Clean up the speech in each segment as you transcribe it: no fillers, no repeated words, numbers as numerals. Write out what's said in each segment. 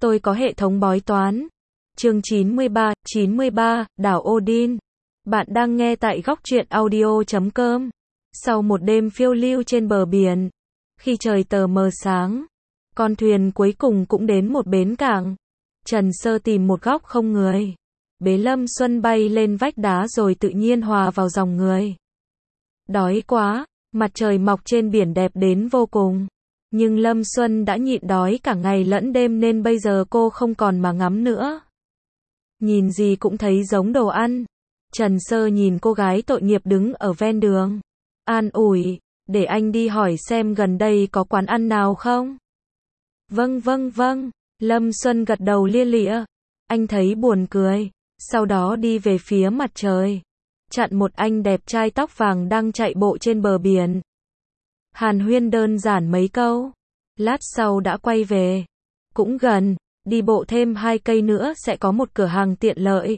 Tôi có hệ thống bói toán. Chương 93, đảo Odin. Bạn đang nghe tại góc truyện audio.com. Sau một đêm phiêu lưu trên bờ biển, khi trời tờ mờ sáng, con thuyền cuối cùng cũng đến một bến cảng. Trần Sơ tìm một góc không người, bế Lâm Xuân bay lên vách đá rồi tự nhiên hòa vào dòng người. Đói quá, mặt trời mọc trên biển đẹp đến vô cùng. Nhưng Lâm Xuân đã nhịn đói cả ngày lẫn đêm nên bây giờ cô không còn mà ngắm nữa. Nhìn gì cũng thấy giống đồ ăn. Trần Sơ nhìn cô gái tội nghiệp đứng ở ven đường. An ủi, để anh đi hỏi xem gần đây có quán ăn nào không? Vâng. Lâm Xuân gật đầu lia lịa. Anh thấy buồn cười. Sau đó đi về phía mặt trời. Chặn một anh đẹp trai tóc vàng đang chạy bộ trên bờ biển. Hàn huyên đơn giản mấy câu. Lát sau đã quay về. Cũng gần, đi bộ thêm 2 cây nữa sẽ có một cửa hàng tiện lợi.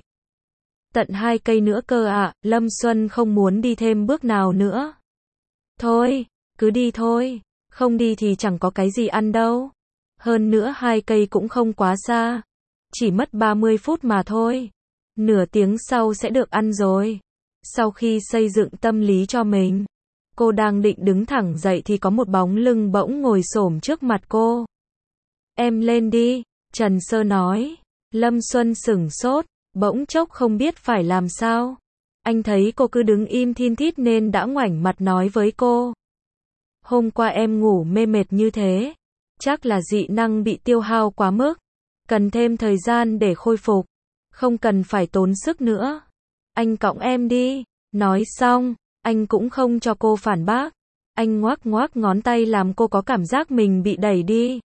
Tận 2 cây nữa cơ ạ, Lâm Xuân không muốn đi thêm bước nào nữa. Thôi, cứ đi thôi, không đi thì chẳng có cái gì ăn đâu. Hơn nữa 2 cây cũng không quá xa, chỉ mất 30 phút mà thôi. Nửa tiếng sau sẽ được ăn rồi. Sau khi xây dựng tâm lý cho mình, cô đang định đứng thẳng dậy thì có một bóng lưng bỗng ngồi xổm trước mặt cô. Em lên đi, Trần Sơ nói. Lâm Xuân sửng sốt, bỗng chốc không biết phải làm sao. Anh thấy cô cứ đứng im thin thít nên đã ngoảnh mặt nói với cô. Hôm qua em ngủ mê mệt như thế, chắc là dị năng bị tiêu hao quá mức, cần thêm thời gian để khôi phục, không cần phải tốn sức nữa. Anh cõng em đi. Nói xong, anh cũng không cho cô phản bác. Anh ngoắc ngón tay làm cô có cảm giác mình bị đẩy đi.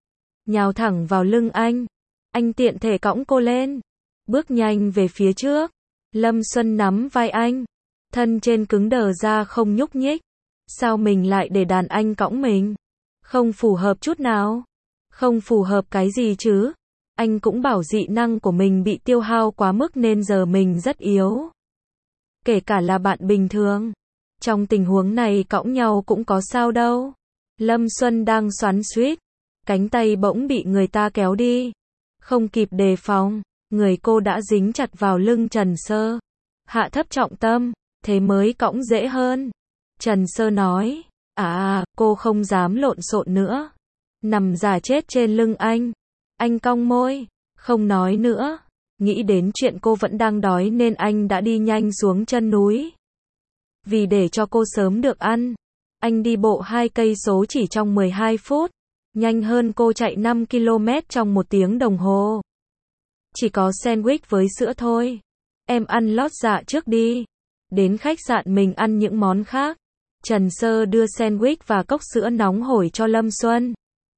Nhào thẳng vào lưng anh. Anh tiện thể cõng cô lên. Bước nhanh về phía trước. Lâm Xuân nắm vai anh. Thân trên cứng đờ ra không nhúc nhích. Sao mình lại để đàn anh cõng mình? Không phù hợp chút nào. Không phù hợp cái gì chứ? Anh cũng bảo dị năng của mình bị tiêu hao quá mức nên giờ mình rất yếu. Kể cả là bạn bình thường. Trong tình huống này cõng nhau cũng có sao đâu. Lâm Xuân đang xoắn xuýt. Cánh tay bỗng bị người ta kéo đi. Không kịp đề phòng, người cô đã dính chặt vào lưng Trần Sơ. Hạ thấp trọng tâm, thế mới cõng dễ hơn. Trần Sơ nói. Cô không dám lộn xộn nữa. Nằm giả chết trên lưng anh. Anh cong môi, không nói nữa. Nghĩ đến chuyện cô vẫn đang đói nên anh đã đi nhanh xuống chân núi. Vì để cho cô sớm được ăn, anh đi bộ 2 cây số chỉ trong 12 phút. Nhanh hơn cô chạy 5 km trong 1 tiếng đồng hồ. Chỉ có sandwich với sữa thôi. Em ăn lót dạ trước đi. Đến khách sạn mình ăn những món khác. Trần Sơ đưa sandwich và cốc sữa nóng hổi cho Lâm Xuân.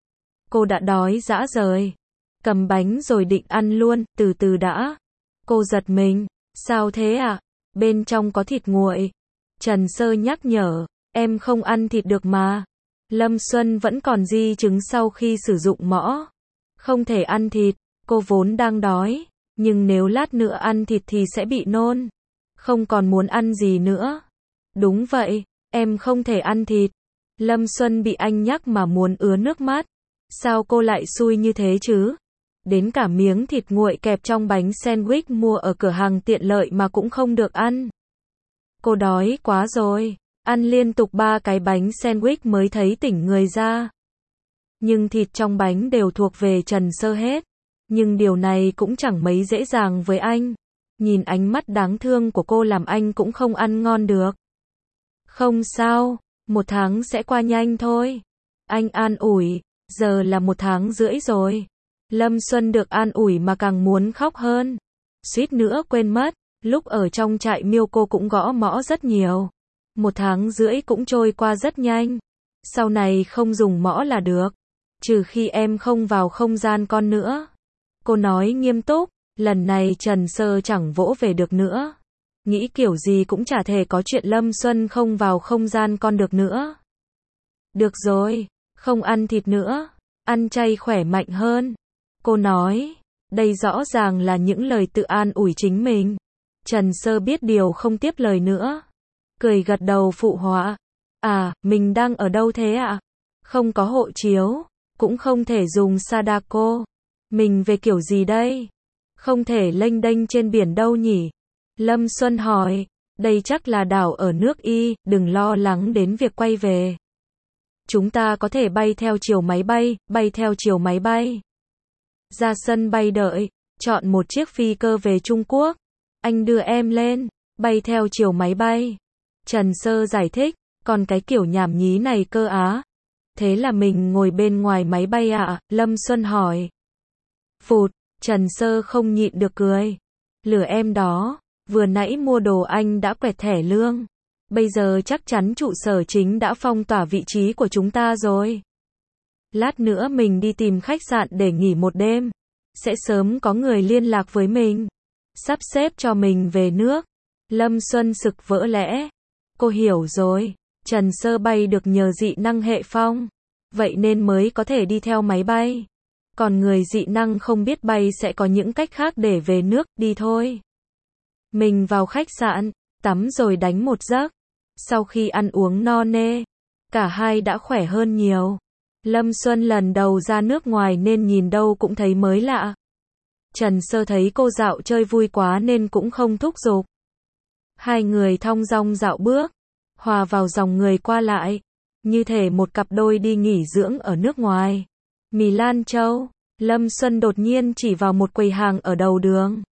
Cô đã đói rã rời. Cầm bánh rồi định ăn luôn, từ từ đã. Cô giật mình. Sao thế ạ? Bên trong có thịt nguội. Trần Sơ nhắc nhở. Em không ăn thịt được mà. Lâm Xuân vẫn còn di chứng sau khi sử dụng mõ. Không thể ăn thịt. Cô vốn đang đói. Nhưng nếu lát nữa ăn thịt thì sẽ bị nôn. Không còn muốn ăn gì nữa. Đúng vậy, em không thể ăn thịt. Lâm Xuân bị anh nhắc mà muốn ứa nước mắt. Sao cô lại xui như thế chứ? Đến cả miếng thịt nguội kẹp trong bánh sandwich mua ở cửa hàng tiện lợi mà cũng không được ăn. Cô đói quá rồi. Ăn liên tục 3 cái bánh sandwich mới thấy tỉnh người ra. Nhưng thịt trong bánh đều thuộc về Trần Sơ hết. Nhưng điều này cũng chẳng mấy dễ dàng với anh. Nhìn ánh mắt đáng thương của cô làm anh cũng không ăn ngon được. Không sao, 1 tháng sẽ qua nhanh thôi. Anh an ủi, giờ là 1 tháng rưỡi rồi. Lâm Xuân được an ủi mà càng muốn khóc hơn. Suýt nữa quên mất, lúc ở trong trại miêu cô cũng gõ mõ rất nhiều. 1 tháng rưỡi cũng trôi qua rất nhanh. Sau này không dùng mõ là được. Trừ khi em không vào không gian con nữa. Cô nói nghiêm túc, lần này Trần Sơ chẳng vỗ về được nữa. Nghĩ kiểu gì cũng chả thể có chuyện Lâm Xuân không vào không gian con được nữa. Được rồi, không ăn thịt nữa, ăn chay khỏe mạnh hơn. Cô nói, đây rõ ràng là những lời tự an ủi chính mình. Trần Sơ biết điều không tiếp lời nữa. Cười gật đầu phụ họa. Mình đang ở đâu thế ạ? Không có hộ chiếu, cũng không thể dùng Sadako. Mình về kiểu gì đây? Không thể lênh đênh trên biển đâu nhỉ? Lâm Xuân hỏi. Đây chắc là đảo ở nước Y, đừng lo lắng đến việc quay về. Chúng ta có thể bay theo chiều máy bay, bay theo chiều máy bay. Ra sân bay đợi, chọn một chiếc phi cơ về Trung Quốc. Anh đưa em lên, bay theo chiều máy bay. Trần Sơ giải thích, còn cái kiểu nhảm nhí này cơ á. Thế là mình ngồi bên ngoài máy bay ạ? Lâm Xuân hỏi. Phụt, Trần Sơ không nhịn được cười. Lừa em đó, vừa nãy mua đồ anh đã quẹt thẻ lương. Bây giờ chắc chắn trụ sở chính đã phong tỏa vị trí của chúng ta rồi. Lát nữa mình đi tìm khách sạn để nghỉ một đêm. Sẽ sớm có người liên lạc với mình. Sắp xếp cho mình về nước. Lâm Xuân sực vỡ lẽ. Cô hiểu rồi. Trần Sơ bay được nhờ dị năng hệ phong. Vậy nên mới có thể đi theo máy bay. Còn người dị năng không biết bay sẽ có những cách khác để về nước, đi thôi. Mình vào khách sạn, tắm rồi đánh một giấc. Sau khi ăn uống no nê, cả hai đã khỏe hơn nhiều. Lâm Xuân lần đầu ra nước ngoài nên nhìn đâu cũng thấy mới lạ. Trần Sơ thấy cô dạo chơi vui quá nên cũng không thúc giục. Hai người thong dong dạo bước, hòa vào dòng người qua lại, như thể một cặp đôi đi nghỉ dưỡng ở nước ngoài. Mì Lan Châu, Lâm Xuân đột nhiên chỉ vào một quầy hàng ở đầu đường.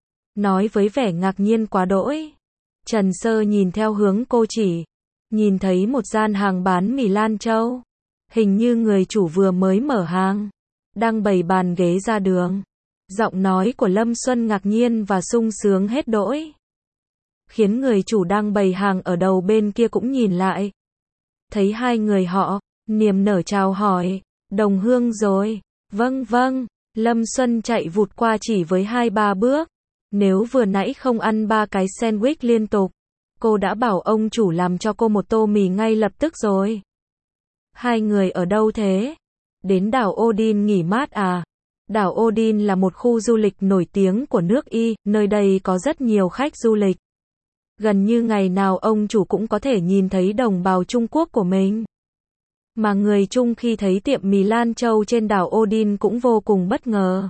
Nói với vẻ ngạc nhiên quá đỗi. Trần Sơ nhìn theo hướng cô chỉ, nhìn thấy một gian hàng bán mì Lan Châu. Hình như người chủ vừa mới mở hàng, đang bày bàn ghế ra đường. Giọng nói của Lâm Xuân ngạc nhiên và sung sướng hết đỗi. Khiến người chủ đang bày hàng ở đầu bên kia cũng nhìn lại. Thấy hai người họ, niềm nở chào hỏi, đồng hương rồi. Vâng vâng, Lâm Xuân chạy vụt qua chỉ với 2-3 bước. Nếu vừa nãy không ăn 3 cái sandwich liên tục, cô đã bảo ông chủ làm cho cô một tô mì ngay lập tức rồi. Hai người ở đâu thế? Đến đảo Odin nghỉ mát à? Đảo Odin là một khu du lịch nổi tiếng của nước Y, nơi đây có rất nhiều khách du lịch. Gần như ngày nào ông chủ cũng có thể nhìn thấy đồng bào Trung Quốc của mình. Mà người Trung khi thấy tiệm mì Lan Châu trên đảo Odin cũng vô cùng bất ngờ.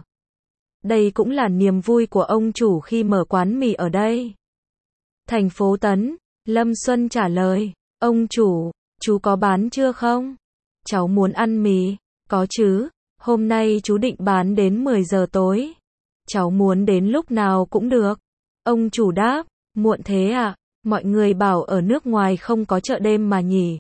Đây cũng là niềm vui của ông chủ khi mở quán mì ở đây. Thành phố Tấn, Lâm Xuân trả lời, ông chủ, chú có bán chưa không? Cháu muốn ăn mì. Có chứ, hôm nay chú định bán đến 10 giờ tối. Cháu muốn đến lúc nào cũng được. Ông chủ đáp, muộn thế à? Mọi người bảo ở nước ngoài không có chợ đêm mà nhỉ?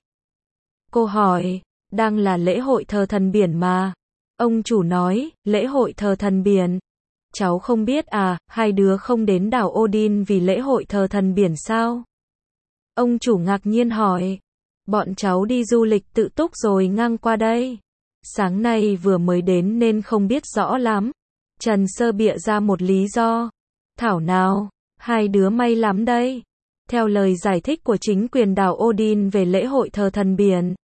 Cô hỏi, đang là lễ hội thờ thần biển mà. Ông chủ nói, lễ hội thờ thần biển. Cháu không biết à, hai đứa không đến đảo Odin vì lễ hội thờ thần biển sao? Ông chủ ngạc nhiên hỏi. Bọn cháu đi du lịch tự túc rồi ngang qua đây. Sáng nay vừa mới đến nên không biết rõ lắm. Trần Sơ bịa ra một lý do. Thảo nào, hai đứa may lắm đây. Theo lời giải thích của chính quyền đảo Odin về lễ hội thờ thần biển.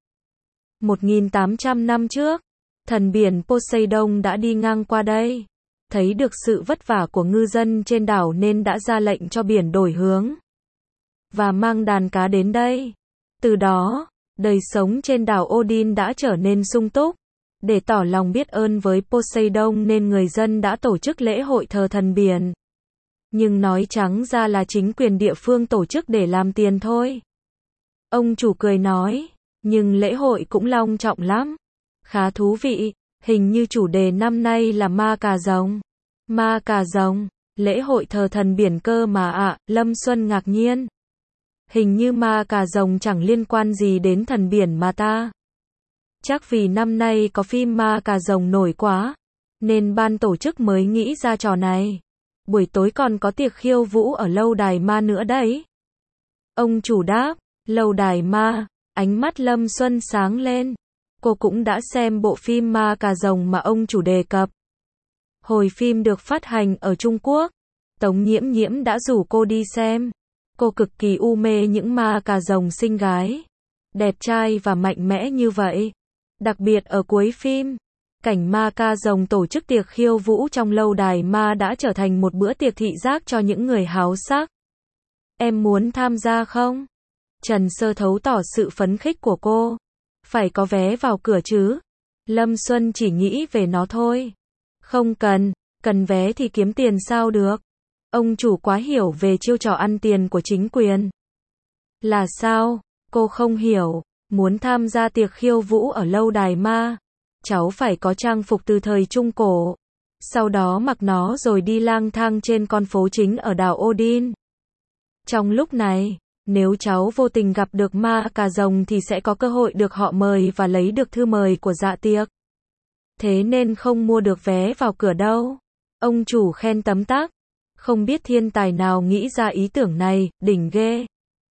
1.800 năm trước, thần biển Poseidon đã đi ngang qua đây. Thấy được sự vất vả của ngư dân trên đảo nên đã ra lệnh cho biển đổi hướng. Và mang đàn cá đến đây. Từ đó, đời sống trên đảo Odin đã trở nên sung túc. Để tỏ lòng biết ơn với Poseidon nên người dân đã tổ chức lễ hội thờ thần biển. Nhưng nói trắng ra là chính quyền địa phương tổ chức để làm tiền thôi. Ông chủ cười nói, nhưng lễ hội cũng long trọng lắm. Khá thú vị, hình như chủ đề năm nay là ma cà rồng. Ma cà rồng, lễ hội thờ thần biển cơ mà ạ, Lâm Xuân ngạc nhiên. Hình như ma cà rồng chẳng liên quan gì đến thần biển mà ta. Chắc vì năm nay có phim ma cà rồng nổi quá, nên ban tổ chức mới nghĩ ra trò này. Buổi tối còn có tiệc khiêu vũ ở lâu đài ma nữa đấy. Ông chủ đáp, lâu đài ma, ánh mắt Lâm Xuân sáng lên. Cô cũng đã xem bộ phim ma cà rồng mà ông chủ đề cập. Hồi phim được phát hành ở Trung Quốc, Tống Nhiễm Nhiễm đã rủ cô đi xem. Cô cực kỳ u mê những ma cà rồng xinh gái, đẹp trai và mạnh mẽ như vậy. Đặc biệt ở cuối phim, cảnh ma cà rồng tổ chức tiệc khiêu vũ trong lâu đài ma đã trở thành một bữa tiệc thị giác cho những người háo sắc. Em muốn tham gia không? Trần Sơ thấu tỏ sự phấn khích của cô. Phải có vé vào cửa chứ. Lâm Xuân chỉ nghĩ về nó thôi. Không cần, cần vé thì kiếm tiền sao được. Ông chủ quá hiểu về chiêu trò ăn tiền của chính quyền. Là sao? Cô không hiểu. Muốn tham gia tiệc khiêu vũ ở lâu đài ma, cháu phải có trang phục từ thời Trung Cổ. Sau đó mặc nó rồi đi lang thang trên con phố chính ở đảo Odin. Trong lúc này, nếu cháu vô tình gặp được ma cà rồng thì sẽ có cơ hội được họ mời và lấy được thư mời của dạ tiệc. Thế nên không mua được vé vào cửa đâu. Ông chủ khen tấm tắc. Không biết thiên tài nào nghĩ ra ý tưởng này, đỉnh ghê.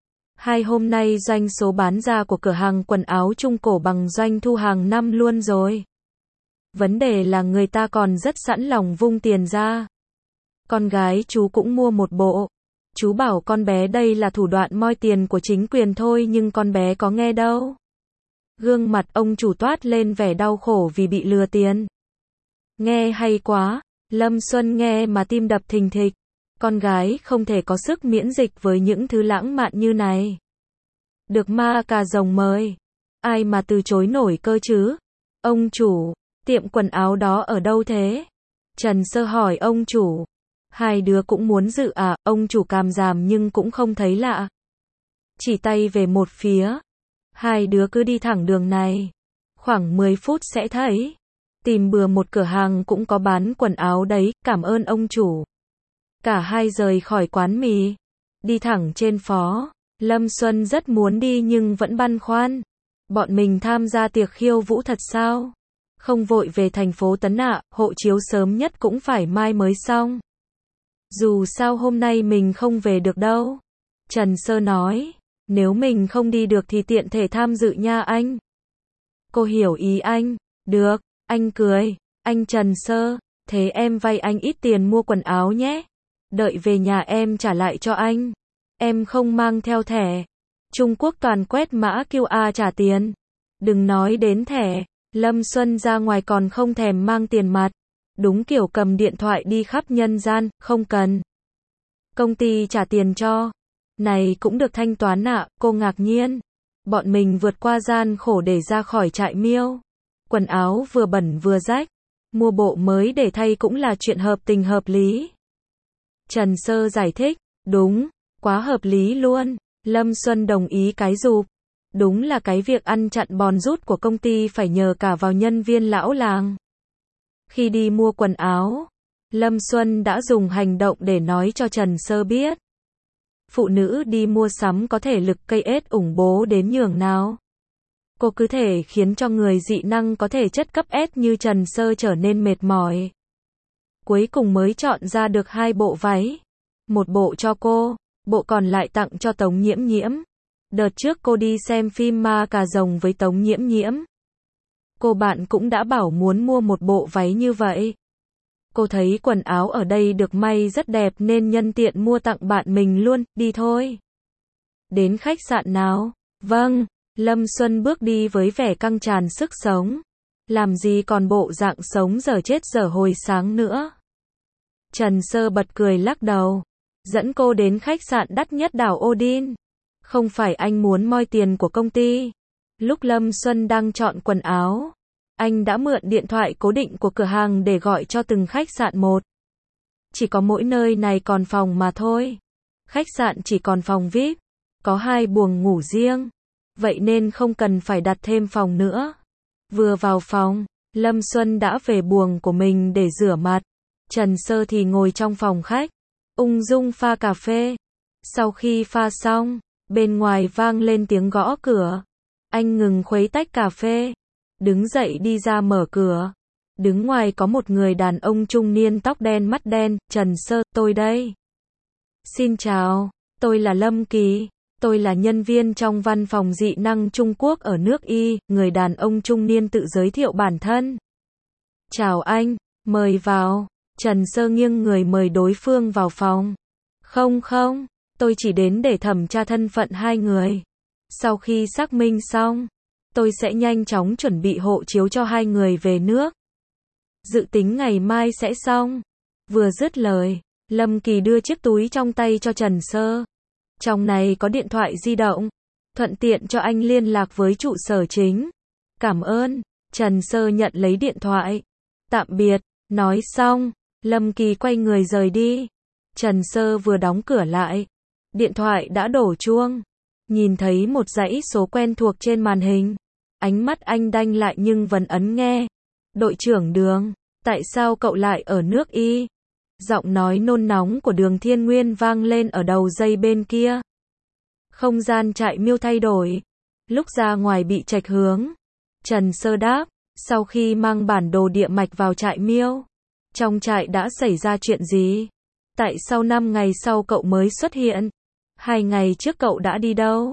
2 hôm nay doanh số bán ra của cửa hàng quần áo Trung Cổ bằng doanh thu hàng năm luôn rồi. Vấn đề là người ta còn rất sẵn lòng vung tiền ra. Con gái chú cũng mua một bộ. Chú bảo con bé đây là thủ đoạn moi tiền của chính quyền thôi nhưng con bé có nghe đâu. Gương mặt ông chủ toát lên vẻ đau khổ vì bị lừa tiền. Nghe hay quá. Lâm Xuân nghe mà tim đập thình thịch. Con gái không thể có sức miễn dịch với những thứ lãng mạn như này. Được ma cà rồng mời. Ai mà từ chối nổi cơ chứ? Ông chủ, tiệm quần áo đó ở đâu thế? Trần Sơ hỏi ông chủ. Hai đứa cũng muốn dự à? Ông chủ càm ràm nhưng cũng không thấy lạ. Chỉ tay về một phía. Hai đứa cứ đi thẳng đường này. Khoảng 10 phút sẽ thấy. Tìm bừa một cửa hàng cũng có bán quần áo đấy, cảm ơn ông chủ. Cả hai rời khỏi quán mì. Đi thẳng trên phố. Lâm Xuân rất muốn đi nhưng vẫn băn khoăn. Bọn mình tham gia tiệc khiêu vũ thật sao? Không vội về thành phố Tấn ạ, hộ chiếu sớm nhất cũng phải mai mới xong. Dù sao hôm nay mình không về được đâu. Trần Sơ nói. Nếu mình không đi được thì tiện thể tham dự nha anh. Cô hiểu ý anh. Được, anh cười. Anh Trần Sơ, thế em vay anh ít tiền mua quần áo nhé. Đợi về nhà em trả lại cho anh. Em không mang theo thẻ. Trung Quốc toàn quét mã QR trả tiền. Đừng nói đến thẻ. Lâm Xuân ra ngoài còn không thèm mang tiền mặt. Đúng kiểu cầm điện thoại đi khắp nhân gian, không cần. Công ty trả tiền cho. Này cũng được thanh toán ạ, cô ngạc nhiên. Bọn mình vượt qua gian khổ để ra khỏi trại miêu. Quần áo vừa bẩn vừa rách. Mua bộ mới để thay cũng là chuyện hợp tình hợp lý. Trần Sơ giải thích. Đúng, quá hợp lý luôn. Lâm Xuân đồng ý cái rụp. Đúng là cái việc ăn chặn bòn rút của công ty phải nhờ cả vào nhân viên lão làng. Khi đi mua quần áo, Lâm Xuân đã dùng hành động để nói cho Trần Sơ biết. Phụ nữ đi mua sắm có thể lực cây ết ủng bố đến nhường nào. Cô cứ thể khiến cho người dị năng có thể chất cấp S như Trần Sơ trở nên mệt mỏi. Cuối cùng mới chọn ra được 2 bộ váy. Một bộ cho cô, bộ còn lại tặng cho Tống Nhiễm Nhiễm. Đợt trước cô đi xem phim Ma Cà Rồng với Tống Nhiễm Nhiễm. Cô bạn cũng đã bảo muốn mua một bộ váy như vậy. Cô thấy quần áo ở đây được may rất đẹp nên nhân tiện mua tặng bạn mình luôn, đi thôi. Đến khách sạn nào? Vâng, Lâm Xuân bước đi với vẻ căng tràn sức sống. Làm gì còn bộ dạng sống dở chết dở hồi sáng nữa. Trần Sơ bật cười lắc đầu. Dẫn cô đến khách sạn đắt nhất đảo Odin. Không phải anh muốn moi tiền của công ty. Lúc Lâm Xuân đang chọn quần áo, anh đã mượn điện thoại cố định của cửa hàng để gọi cho từng khách sạn một. Chỉ có mỗi nơi này còn phòng mà thôi. Khách sạn chỉ còn phòng VIP. Có 2 buồng ngủ riêng. Vậy nên không cần phải đặt thêm phòng nữa. Vừa vào phòng, Lâm Xuân đã về buồng của mình để rửa mặt. Trần Sơ thì ngồi trong phòng khách, ung dung pha cà phê. Sau khi pha xong, bên ngoài vang lên tiếng gõ cửa. Anh ngừng khuấy tách cà phê, đứng dậy đi ra mở cửa. Đứng ngoài có một người đàn ông trung niên tóc đen mắt đen. Trần Sơ, tôi đây. Xin chào, tôi là Lâm Kỳ. Tôi là nhân viên trong văn phòng dị năng Trung Quốc ở nước Y. Người đàn ông trung niên tự giới thiệu bản thân. Chào anh, mời vào. Trần Sơ nghiêng người mời đối phương vào phòng. Không, tôi chỉ đến để thẩm tra thân phận 2 người. Sau khi xác minh xong, tôi sẽ nhanh chóng chuẩn bị hộ chiếu cho 2 người về nước. Dự tính ngày mai sẽ xong. Vừa dứt lời, Lâm Kỳ đưa chiếc túi trong tay cho Trần Sơ. Trong này có điện thoại di động, thuận tiện cho anh liên lạc với trụ sở chính. Cảm ơn. Trần Sơ nhận lấy điện thoại. Tạm biệt. Nói xong, Lâm Kỳ quay người rời đi. Trần Sơ vừa đóng cửa lại, điện thoại đã đổ chuông. Nhìn thấy một dãy số quen thuộc trên màn hình. Ánh mắt anh đanh lại nhưng vẫn ấn nghe. Đội trưởng Đường, tại sao cậu lại ở nước Y? Giọng nói nôn nóng của Đường Thiên Nguyên vang lên ở đầu dây bên kia. Không gian trại miêu thay đổi. Lúc ra ngoài bị chệch hướng. Trần Sơ đáp, sau khi mang bản đồ địa mạch vào trại miêu, trong trại đã xảy ra chuyện gì? Tại sao 5 ngày sau cậu mới xuất hiện? 2 ngày trước cậu đã đi đâu?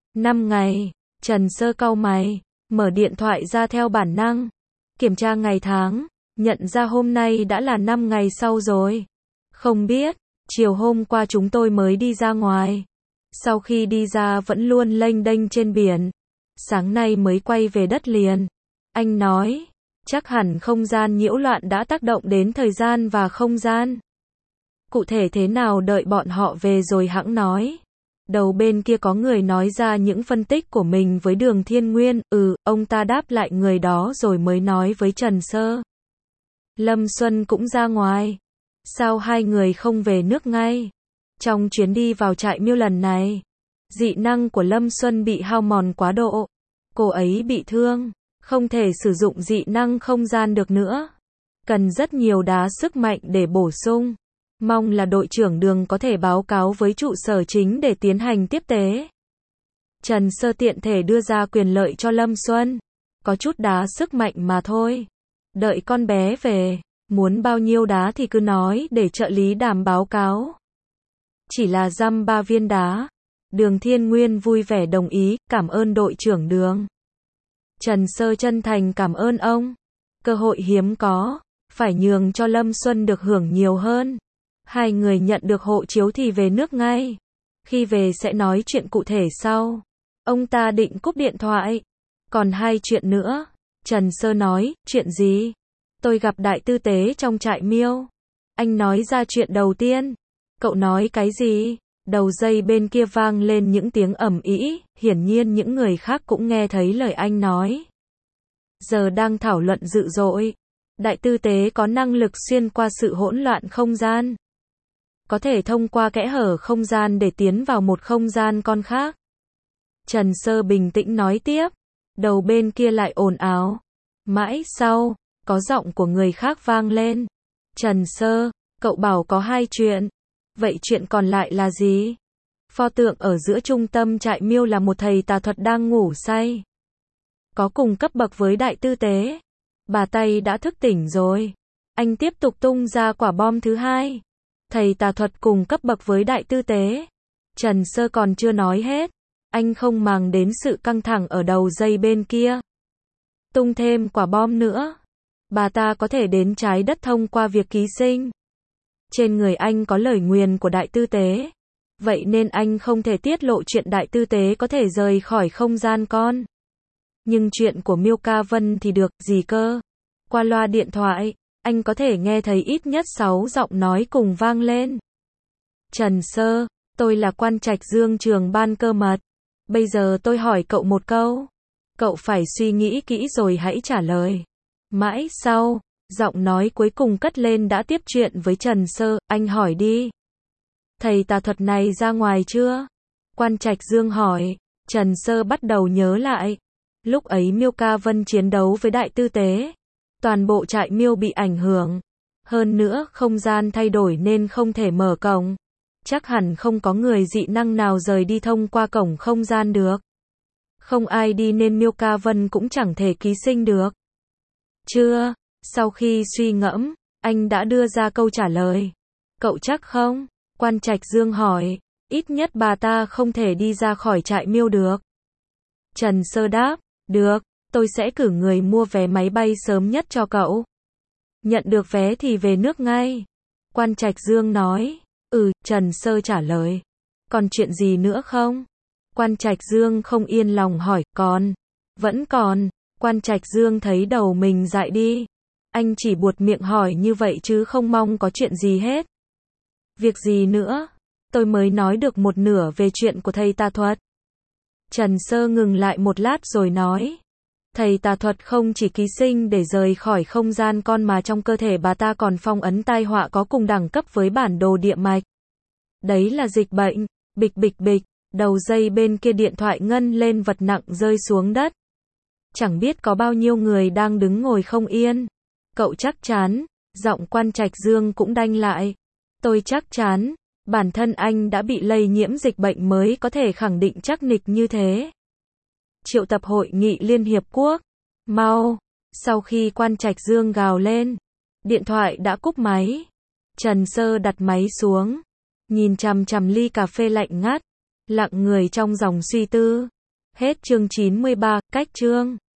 5 ngày, Trần Sơ cau mày, mở điện thoại ra theo bản năng, kiểm tra ngày tháng, nhận ra hôm nay đã là 5 ngày sau rồi. Không biết, chiều hôm qua chúng tôi mới đi ra ngoài. Sau khi đi ra vẫn luôn lênh đênh trên biển. Sáng nay mới quay về đất liền. Anh nói, chắc hẳn không gian nhiễu loạn đã tác động đến thời gian và không gian. Cụ thể thế nào đợi bọn họ về rồi hẵng nói. Đầu bên kia có người nói ra những phân tích của mình với Đường Thiên Nguyên. Ông ta đáp lại người đó rồi mới nói với Trần Sơ. Lâm Xuân cũng ra ngoài. Sao hai người không về nước ngay? Trong chuyến đi vào trại miêu lần này, dị năng của Lâm Xuân bị hao mòn quá độ. Cô ấy bị thương, không thể sử dụng dị năng không gian được nữa. Cần rất nhiều đá sức mạnh để bổ sung. Mong là đội trưởng Đường có thể báo cáo với trụ sở chính để tiến hành tiếp tế. Trần Sơ tiện thể đưa ra quyền lợi cho Lâm Xuân. Có chút đá sức mạnh mà thôi. Đợi con bé về, muốn bao nhiêu đá thì cứ nói để trợ lý Đàm báo cáo. Chỉ là dăm 3 viên đá. Đường Thiên Nguyên vui vẻ đồng ý, cảm ơn đội trưởng Đường. Trần Sơ chân thành cảm ơn ông. Cơ hội hiếm có, phải nhường cho Lâm Xuân được hưởng nhiều hơn. Hai người nhận được hộ chiếu thì về nước ngay. Khi về sẽ nói chuyện cụ thể sau. Ông ta định cúp điện thoại. Còn 2 chuyện nữa. Trần Sơ nói, chuyện gì? Tôi gặp đại tư tế trong trại miêu. Anh nói ra chuyện đầu tiên. Cậu nói cái gì? Đầu dây bên kia vang lên những tiếng ầm ĩ, hiển nhiên những người khác cũng nghe thấy lời anh nói. Giờ đang thảo luận dữ dội. Đại tư tế có năng lực xuyên qua sự hỗn loạn không gian. Có thể thông qua kẽ hở không gian để tiến vào một không gian con khác. Trần Sơ bình tĩnh nói tiếp. Đầu bên kia lại ồn ào. Mãi sau, có giọng của người khác vang lên. Trần Sơ, cậu bảo có 2 chuyện. Vậy chuyện còn lại là gì? Pho tượng ở giữa trung tâm trại miêu là một thầy tà thuật đang ngủ say. Có cùng cấp bậc với đại tư tế. Bà Tây đã thức tỉnh rồi. Anh tiếp tục tung ra quả bom thứ 2. Thầy tà thuật cùng cấp bậc với đại tư tế. Trần Sơ còn chưa nói hết. Anh không màng đến sự căng thẳng ở đầu dây bên kia. Tung thêm quả bom nữa. Bà ta có thể đến trái đất thông qua việc ký sinh. Trên người anh có lời nguyền của đại tư tế. Vậy nên anh không thể tiết lộ chuyện đại tư tế có thể rời khỏi không gian con. Nhưng chuyện của Miêu Ca Vân thì được, gì cơ? Qua loa điện thoại, anh có thể nghe thấy ít nhất 6 giọng nói cùng vang lên. Trần Sơ, tôi là Quan Trạch Dương trường ban cơ mật. Bây giờ tôi hỏi cậu một câu. Cậu phải suy nghĩ kỹ rồi hãy trả lời. Mãi sau, giọng nói cuối cùng cất lên đã tiếp chuyện với Trần Sơ, anh hỏi đi. Thầy tà thuật này ra ngoài chưa? Quan Trạch Dương hỏi. Trần Sơ bắt đầu nhớ lại. Lúc ấy Miêu Ca Vân chiến đấu với đại tư tế. Toàn bộ trại miêu bị ảnh hưởng. Hơn nữa không gian thay đổi nên không thể mở cổng. Chắc hẳn không có người dị năng nào rời đi thông qua cổng không gian được. Không ai đi nên Miêu Ca Vân cũng chẳng thể ký sinh được. Chưa, sau khi suy ngẫm, anh đã đưa ra câu trả lời. Cậu chắc không? Quan Trạch Dương hỏi. Ít nhất bà ta không thể đi ra khỏi trại miêu được. Trần Sơ đáp. Được, tôi sẽ cử người mua vé máy bay sớm nhất cho cậu. Nhận được vé thì về nước ngay. Quan Trạch Dương nói. Trần Sơ trả lời. Còn chuyện gì nữa không? Quan Trạch Dương không yên lòng hỏi. Còn? Vẫn còn. Quan Trạch Dương thấy đầu mình dại đi. Anh chỉ buột miệng hỏi như vậy chứ không mong có chuyện gì hết. Việc gì nữa? Tôi mới nói được một nửa về chuyện của thầy tà thuật. Trần Sơ ngừng lại một lát rồi nói. Thầy tà thuật không chỉ ký sinh để rời khỏi không gian con mà trong cơ thể bà ta còn phong ấn tai họa có cùng đẳng cấp với bản đồ địa mạch. Đấy là dịch bệnh. Bịch bịch bịch, đầu dây bên kia điện thoại ngân lên vật nặng rơi xuống đất. Chẳng biết có bao nhiêu người đang đứng ngồi không yên. Cậu chắc chắn, giọng Quan Trạch Dương cũng đanh lại. Tôi chắc chắn, bản thân anh đã bị lây nhiễm dịch bệnh mới có thể khẳng định chắc nịch như thế. Triệu tập hội nghị Liên Hiệp Quốc. Mau. Sau khi Quan Trạch Dương gào lên, điện thoại đã cúp máy. Trần Sơ đặt máy xuống, nhìn chằm chằm ly cà phê lạnh ngắt, lặng người trong dòng suy tư. Hết chương 93, cách chương.